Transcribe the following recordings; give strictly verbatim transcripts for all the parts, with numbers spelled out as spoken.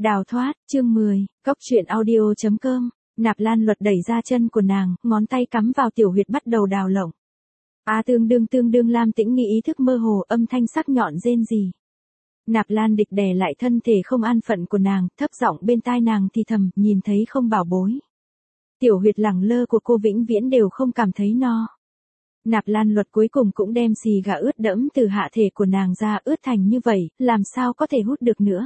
Đào thoát, chương mười, cốc truyện audio chấm com. Nạp Lan Luật đẩy ra chân của nàng, ngón tay cắm vào tiểu huyệt bắt đầu đào lộng. A tương đương tương đương Lam Tĩnh Nghi ý thức mơ hồ, âm thanh sắc nhọn rên rỉ. Nạp Lan Địch đè lại thân thể không an phận của nàng, thấp giọng bên tai nàng thì thầm, nhìn thấy không bảo bối. Tiểu huyệt lẳng lơ của cô vĩnh viễn đều không cảm thấy no. Nạp Lan Luật cuối cùng cũng đem xì gà ướt đẫm từ hạ thể của nàng ra, ướt thành như vậy, làm sao có thể hút được nữa.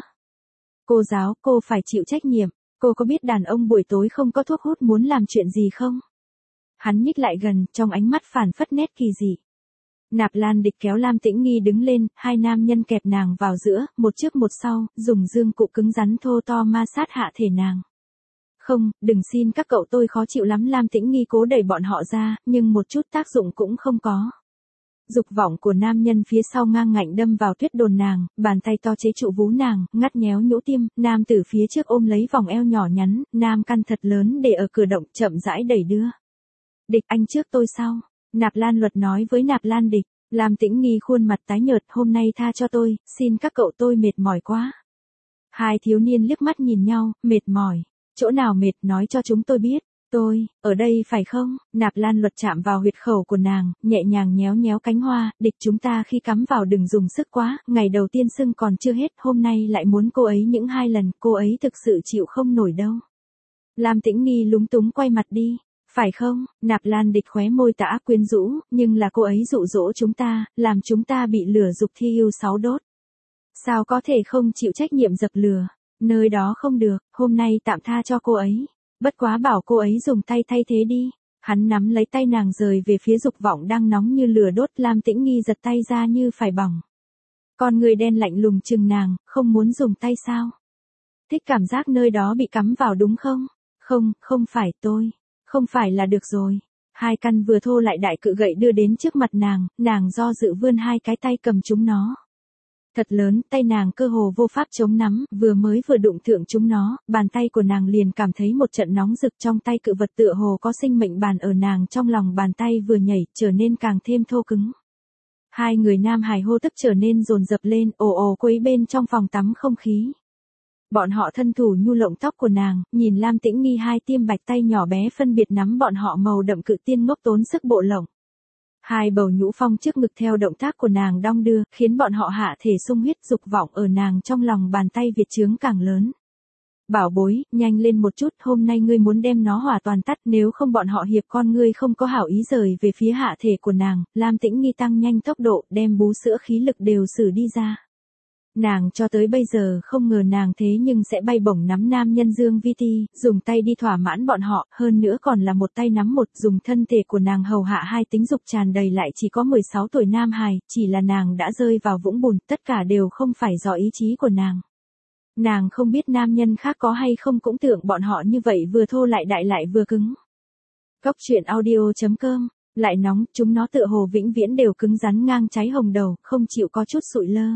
Cô giáo, cô phải chịu trách nhiệm, cô có biết đàn ông buổi tối không có thuốc hút muốn làm chuyện gì không? Hắn nhích lại gần, trong ánh mắt phản phất nét kỳ dị. Nạp Lan Địch kéo Lam Tĩnh Nghi đứng lên, hai nam nhân kẹp nàng vào giữa, một trước một sau, dùng dương cụ cứng rắn thô to ma sát hạ thể nàng. Không, đừng xin các cậu, tôi khó chịu lắm. Lam Tĩnh Nghi cố đẩy bọn họ ra, nhưng một chút tác dụng cũng không có. Dục vọng của nam nhân phía sau ngang ngạnh đâm vào tuyết đồn nàng, bàn tay to chế trụ vú nàng, ngắt nhéo nhũ tim, nam từ phía trước ôm lấy vòng eo nhỏ nhắn, nam căn thật lớn để ở cửa động, chậm rãi đẩy đưa. Địch, anh trước tôi sau. Nạp Lan Luật nói với Nạp Lan Địch. Lam Tĩnh Nghi khuôn mặt tái nhợt, hôm nay tha cho tôi, xin các cậu, tôi mệt mỏi quá. Hai thiếu niên liếc mắt nhìn nhau, mệt mỏi. Chỗ nào mệt, nói cho chúng tôi biết. Tôi, ở đây phải không? Nạp Lan Luật chạm vào huyệt khẩu của nàng, nhẹ nhàng nhéo nhéo cánh hoa. Địch, chúng ta khi cắm vào đừng dùng sức quá, ngày đầu tiên sưng còn chưa hết, hôm nay lại muốn cô ấy những hai lần, cô ấy thực sự chịu không nổi đâu. Lam Tĩnh Nghi lúng túng quay mặt đi. Phải không? Nạp Lan Địch khóe môi tả quyến rũ, nhưng là cô ấy dụ dỗ chúng ta, làm chúng ta bị lửa dục thi yêu sáu đốt. Sao có thể không chịu trách nhiệm dập lửa? Nơi đó không được, hôm nay tạm tha cho cô ấy. Bất quá bảo cô ấy dùng tay thay thế đi. Hắn nắm lấy tay nàng rời về phía dục vọng đang nóng như lửa đốt. Lam Tĩnh Nghi giật tay ra như phải bỏng. Con người đen lạnh lùng chừng nàng, không muốn dùng tay sao? Thích cảm giác nơi đó bị cắm vào đúng không? Không, không phải tôi. Không phải là được rồi. Hai căn vừa thô lại đại cự gậy đưa đến trước mặt nàng, nàng do dự vươn hai cái tay cầm chúng nó. Thật lớn, tay nàng cơ hồ vô pháp chống nắm, vừa mới vừa đụng thượng chúng nó, bàn tay của nàng liền cảm thấy một trận nóng rực trong tay cự vật, tựa hồ có sinh mệnh bàn ở nàng trong lòng bàn tay vừa nhảy, trở nên càng thêm thô cứng. Hai người nam hài hô tức trở nên dồn dập lên, ồ ồ quấy bên trong phòng tắm không khí. Bọn họ thân thủ nhu lộng tóc của nàng, nhìn Lam Tĩnh Nghi hai tiêm bạch tay nhỏ bé phân biệt nắm bọn họ màu đậm cự tiên ngốc tốn sức bộ lộng. Hai bầu nhũ phong trước ngực theo động tác của nàng đong đưa, khiến bọn họ hạ thể sung huyết, dục vọng ở nàng trong lòng bàn tay việt chướng càng lớn. Bảo bối, nhanh lên một chút, hôm nay ngươi muốn đem nó hỏa toàn tắt, nếu không bọn họ hiệp con ngươi không có hảo ý. Rời về phía hạ thể của nàng, Lam Tĩnh Nghi tăng nhanh tốc độ, đem bú sữa khí lực đều sử đi ra. Nàng cho tới bây giờ không ngờ nàng thế nhưng sẽ bay bổng nắm nam nhân Dương Vi Ti, dùng tay đi thỏa mãn bọn họ, hơn nữa còn là một tay nắm một, dùng thân thể của nàng hầu hạ hai tính dục tràn đầy lại chỉ có mười sáu tuổi nam hài, chỉ là nàng đã rơi vào vũng bùn, tất cả đều không phải do ý chí của nàng. Nàng không biết nam nhân khác có hay không cũng tưởng bọn họ như vậy, vừa thô lại đại lại vừa cứng. Cốc truyện audio chấm com, lại nóng, chúng nó tựa hồ vĩnh viễn đều cứng rắn ngang cháy hồng đầu, không chịu có chút sụi lơ.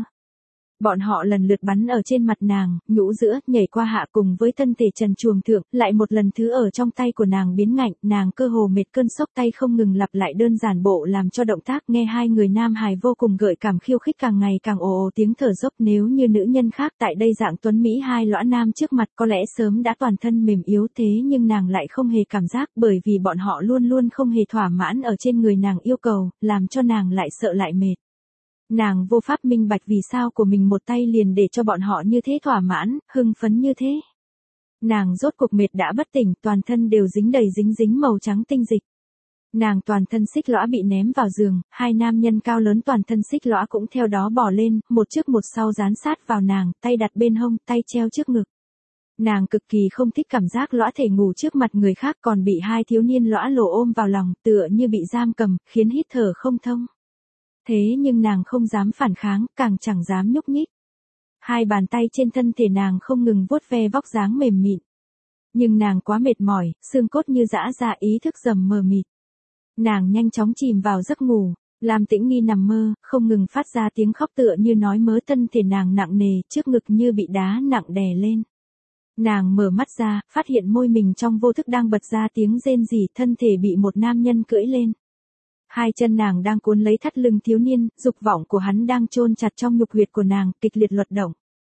Bọn họ lần lượt bắn ở trên mặt nàng, nhũ giữa, nhảy qua hạ cùng với thân thể trần truồng thượng, lại một lần thứ ở trong tay của nàng biến ngạnh, nàng cơ hồ mệt cơn sốc, tay không ngừng lặp lại đơn giản bộ làm cho động tác. Nghe hai người nam hài vô cùng gợi cảm khiêu khích, càng ngày càng ồ ồ tiếng thở dốc. Nếu như nữ nhân khác tại đây dạng tuấn Mỹ hai lõa nam trước mặt có lẽ sớm đã toàn thân mềm yếu, thế nhưng nàng lại không hề cảm giác, bởi vì bọn họ luôn luôn không hề thỏa mãn ở trên người nàng yêu cầu, làm cho nàng lại sợ lại mệt. Nàng vô pháp minh bạch vì sao của mình một tay liền để cho bọn họ như thế thỏa mãn, hưng phấn như thế. Nàng rốt cuộc mệt đã bất tỉnh, toàn thân đều dính đầy dính dính màu trắng tinh dịch. Nàng toàn thân xích lõa bị ném vào giường, hai nam nhân cao lớn toàn thân xích lõa cũng theo đó bò lên, một trước một sau dán sát vào nàng, tay đặt bên hông, tay treo trước ngực. Nàng cực kỳ không thích cảm giác lõa thể ngủ trước mặt người khác, còn bị hai thiếu niên lõa lồ ôm vào lòng, tựa như bị giam cầm, khiến hít thở không thông. Thế nhưng nàng không dám phản kháng, càng chẳng dám nhúc nhích. Hai bàn tay trên thân thể nàng không ngừng vuốt ve vóc dáng mềm mịn. Nhưng nàng quá mệt mỏi, xương cốt như giã ra, ý thức dầm mờ mịt. Nàng nhanh chóng chìm vào giấc ngủ. Lam Tĩnh Nghi nằm mơ, không ngừng phát ra tiếng khóc tựa như nói mớ, thân thể nàng nặng nề, trước ngực như bị đá nặng đè lên. Nàng mở mắt ra, phát hiện môi mình trong vô thức đang bật ra tiếng rên rỉ, thân thể bị một nam nhân cưỡi lên. Hai chân nàng đang cuốn lấy thắt lưng thiếu niên, dục vọng của hắn đang chôn chặt trong nhục huyệt của nàng, kịch liệt luật động.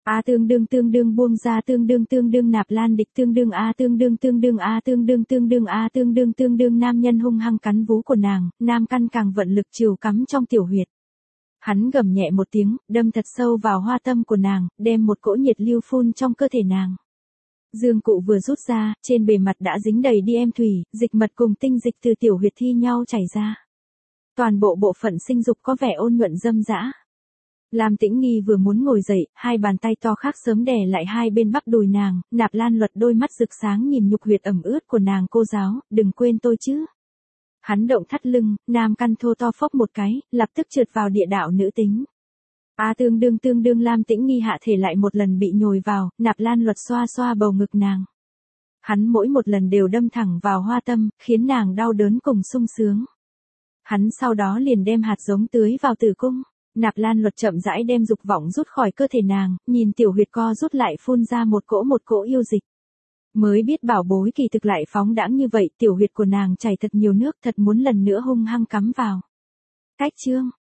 A tương đương tương đương buông ra tương đương tương đương Nạp Lan địch tương đương A tương đương tương đương A tương đương tương đương A tương đương tương đương nam nhân hung hăng cắn vú của nàng, nam căn càng vận lực chiều cắm trong tiểu huyệt. Hắn gầm nhẹ một tiếng, đâm thật sâu vào hoa tâm của nàng, đem một cỗ nhiệt lưu phun trong cơ thể nàng. Dương cụ vừa rút ra, trên bề mặt đã dính đầy đi em thủy, dịch mật cùng tinh dịch từ tiểu huyệt thi nhau chảy ra. Toàn bộ bộ phận sinh dục có vẻ ôn nhuận dâm dã. Lam Tĩnh Nghi vừa muốn ngồi dậy, hai bàn tay to khác sớm đè lại hai bên bắp đùi nàng, Nạp Lan Luật đôi mắt rực sáng nhìn nhục huyệt ẩm ướt của nàng, cô giáo, đừng quên tôi chứ. Hắn động thắt lưng, nam căn thô to phốc một cái, lập tức trượt vào địa đạo nữ tính. A tương đương tương đương Lam Tĩnh Nghi hạ thể lại một lần bị nhồi vào, Nạp Lan Luật xoa xoa bầu ngực nàng. Hắn mỗi một lần đều đâm thẳng vào hoa tâm, khiến nàng đau đớn cùng sung sướng. Hắn sau đó liền đem hạt giống tưới vào tử cung. Nạp Lan Luật chậm rãi đem dục vọng rút khỏi cơ thể nàng, nhìn tiểu huyệt co rút lại phun ra một cỗ một cỗ yêu dịch. Mới biết bảo bối kỳ thực lại phóng đãng như vậy, tiểu huyệt của nàng chảy thật nhiều nước, thật muốn lần nữa hung hăng cắm vào. Cách chương